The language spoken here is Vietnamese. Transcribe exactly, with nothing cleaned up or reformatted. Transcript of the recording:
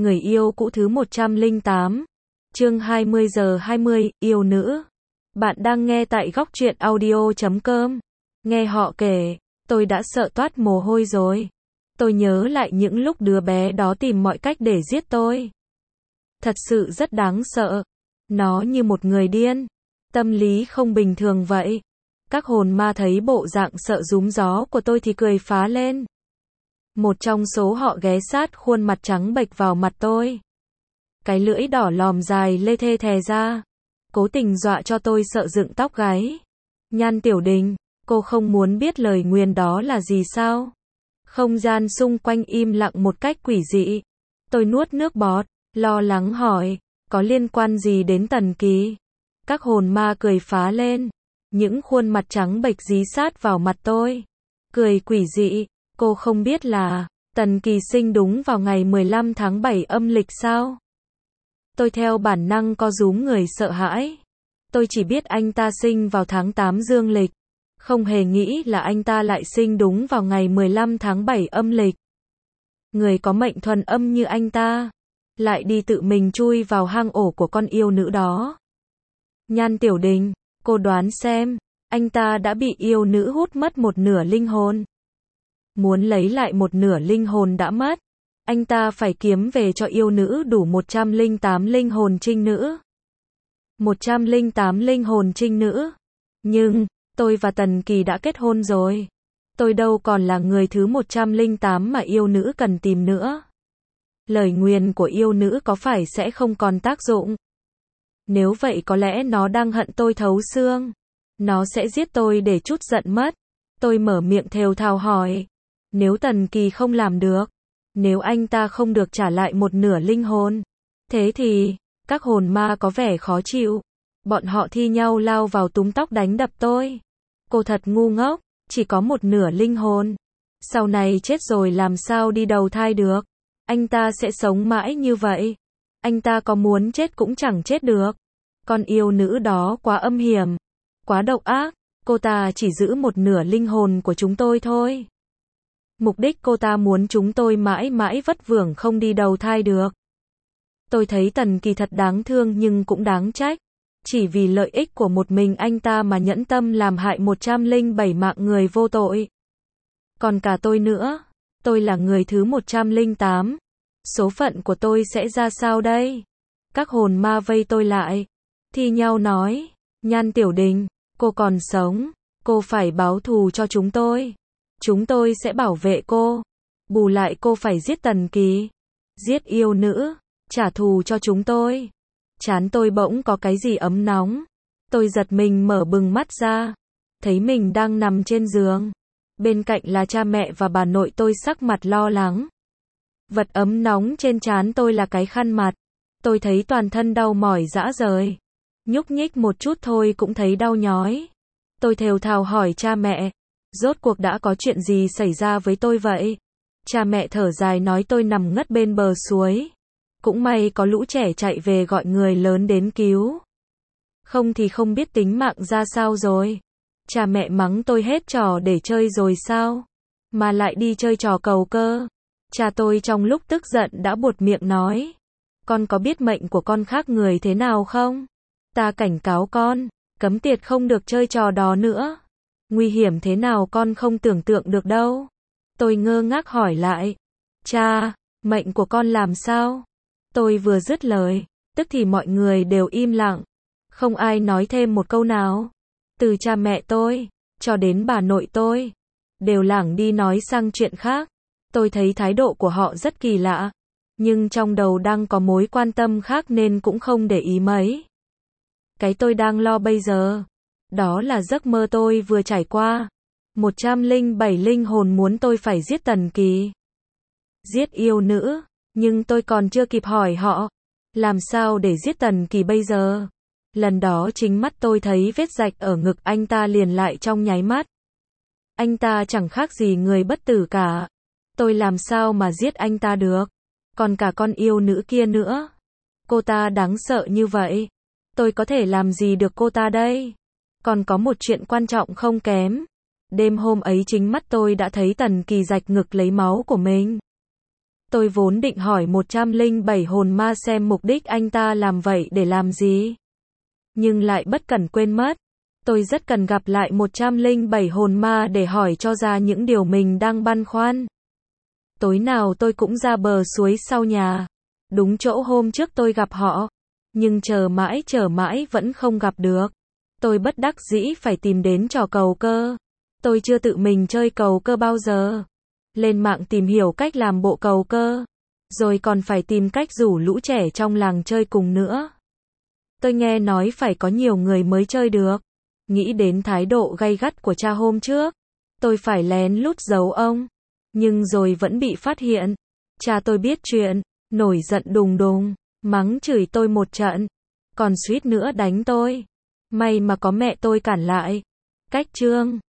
Người yêu cũ thứ một trăm lẻ tám. Chương hai mươi giờ hai mươi, yêu nữ. Bạn đang nghe tại góc truyện audio chấm com. Nghe họ kể, tôi đã sợ toát mồ hôi rồi. Tôi nhớ lại những lúc đứa bé đó tìm mọi cách để giết tôi. Thật sự rất đáng sợ. Nó như một người điên. Tâm lý không bình thường vậy. Các hồn ma thấy bộ dạng sợ rúm gió của tôi thì cười phá lên. Một trong số họ ghé sát khuôn mặt trắng bệch vào mặt tôi. Cái lưỡi đỏ lòm dài lê thê thè ra. Cố tình dọa cho tôi sợ dựng tóc gáy. Nhan Tiểu Đình, cô không muốn biết lời nguyền đó là gì sao? Không gian xung quanh im lặng một cách quỷ dị. Tôi nuốt nước bọt, lo lắng hỏi, có liên quan gì đến Tần Kỳ? Các hồn ma cười phá lên. Những khuôn mặt trắng bệch dí sát vào mặt tôi. Cười quỷ dị, cô không biết là Tần Kỳ sinh đúng vào ngày mười lăm tháng bảy âm lịch sao? Tôi theo bản năng co rúm người sợ hãi. Tôi chỉ biết anh ta sinh vào tháng tám dương lịch. Không hề nghĩ là anh ta lại sinh đúng vào ngày mười lăm tháng bảy âm lịch. Người có mệnh thuần âm như anh ta, lại đi tự mình chui vào hang ổ của con yêu nữ đó. Nhan Tiểu Đình, cô đoán xem, anh ta đã bị yêu nữ hút mất một nửa linh hồn. Muốn lấy lại một nửa linh hồn đã mất, anh ta phải kiếm về cho yêu nữ đủ một trăm lẻ tám linh hồn trinh nữ. một trăm lẻ tám linh hồn trinh nữ. Nhưng, tôi và Tần Kỳ đã kết hôn rồi. Tôi đâu còn là người thứ một trăm lẻ tám mà yêu nữ cần tìm nữa. Lời nguyền của yêu nữ có phải sẽ không còn tác dụng? Nếu vậy có lẽ nó đang hận tôi thấu xương. Nó sẽ giết tôi để trút giận mất. Tôi mở miệng thều thào hỏi. Nếu Tần Kỳ không làm được, nếu anh ta không được trả lại một nửa linh hồn, thế thì, các hồn ma có vẻ khó chịu. Bọn họ thi nhau lao vào túm tóc đánh đập tôi. Cô thật ngu ngốc, chỉ có một nửa linh hồn. Sau này chết rồi làm sao đi đầu thai được. Anh ta sẽ sống mãi như vậy. Anh ta có muốn chết cũng chẳng chết được. Con yêu nữ đó quá âm hiểm, quá độc ác. Cô ta chỉ giữ một nửa linh hồn của chúng tôi thôi. Mục đích cô ta muốn chúng tôi mãi mãi vất vưởng không đi đầu thai được. Tôi thấy Tần Kỳ thật đáng thương nhưng cũng đáng trách. Chỉ vì lợi ích của một mình anh ta mà nhẫn tâm làm hại một trăm lẻ bảy mạng người vô tội. Còn cả tôi nữa. Tôi là người thứ một trăm lẻ tám. Số phận của tôi sẽ ra sao đây? Các hồn ma vây tôi lại. Thi nhau nói. Nhan Tiểu Đình, cô còn sống. Cô phải báo thù cho chúng tôi. Chúng tôi sẽ bảo vệ cô. Bù lại cô phải giết Tần Kỳ. Giết yêu nữ. Trả thù cho chúng tôi. Trán tôi bỗng có cái gì ấm nóng. Tôi giật mình mở bừng mắt ra. Thấy mình đang nằm trên giường. Bên cạnh là cha mẹ và bà nội tôi sắc mặt lo lắng. Vật ấm nóng trên trán tôi là cái khăn mặt. Tôi thấy toàn thân đau mỏi rã rời. Nhúc nhích một chút thôi cũng thấy đau nhói. Tôi thều thào hỏi cha mẹ. Rốt cuộc đã có chuyện gì xảy ra với tôi vậy? Cha mẹ thở dài nói tôi nằm ngất bên bờ suối. Cũng may có lũ trẻ chạy về gọi người lớn đến cứu. Không thì không biết tính mạng ra sao rồi. Cha mẹ mắng tôi hết trò để chơi rồi sao? Mà lại đi chơi trò cầu cơ. Cha tôi trong lúc tức giận đã buột miệng nói. Con có biết mệnh của con khác người thế nào không? Ta cảnh cáo con, cấm tiệt không được chơi trò đó nữa. Nguy hiểm thế nào con không tưởng tượng được đâu. Tôi ngơ ngác hỏi lại. Cha, mệnh của con làm sao? Tôi vừa dứt lời, tức thì mọi người đều im lặng. Không ai nói thêm một câu nào. Từ cha mẹ tôi, cho đến bà nội tôi, đều lảng đi nói sang chuyện khác. Tôi thấy thái độ của họ rất kỳ lạ. Nhưng trong đầu đang có mối quan tâm khác nên cũng không để ý mấy. Cái tôi đang lo bây giờ, đó là giấc mơ tôi vừa trải qua. một trăm lẻ bảy linh hồn muốn tôi phải giết Tần Kỳ. Giết yêu nữ. Nhưng tôi còn chưa kịp hỏi họ. Làm sao để giết Tần Kỳ bây giờ? Lần đó chính mắt tôi thấy vết rạch ở ngực anh ta liền lại trong nháy mắt. Anh ta chẳng khác gì người bất tử cả. Tôi làm sao mà giết anh ta được? Còn cả con yêu nữ kia nữa. Cô ta đáng sợ như vậy. Tôi có thể làm gì được cô ta đây? Còn có một chuyện quan trọng không kém. Đêm hôm ấy chính mắt tôi đã thấy Tần Kỳ rạch ngực lấy máu của mình. Tôi vốn định hỏi một trăm lẻ bảy hồn ma xem mục đích anh ta làm vậy để làm gì. Nhưng lại bất cẩn quên mất. Tôi rất cần gặp lại một trăm lẻ bảy hồn ma để hỏi cho ra những điều mình đang băn khoăn. Tối nào tôi cũng ra bờ suối sau nhà. Đúng chỗ hôm trước tôi gặp họ. Nhưng chờ mãi chờ mãi vẫn không gặp được. Tôi bất đắc dĩ phải tìm đến trò cầu cơ. Tôi chưa tự mình chơi cầu cơ bao giờ. Lên mạng tìm hiểu cách làm bộ cầu cơ. Rồi còn phải tìm cách rủ lũ trẻ trong làng chơi cùng nữa. Tôi nghe nói phải có nhiều người mới chơi được. Nghĩ đến thái độ gay gắt của cha hôm trước. Tôi phải lén lút giấu ông. Nhưng rồi vẫn bị phát hiện. Cha tôi biết chuyện. Nổi giận đùng đùng. Mắng chửi tôi một trận. Còn suýt nữa đánh tôi. May mà có mẹ tôi cản lại. Cách chương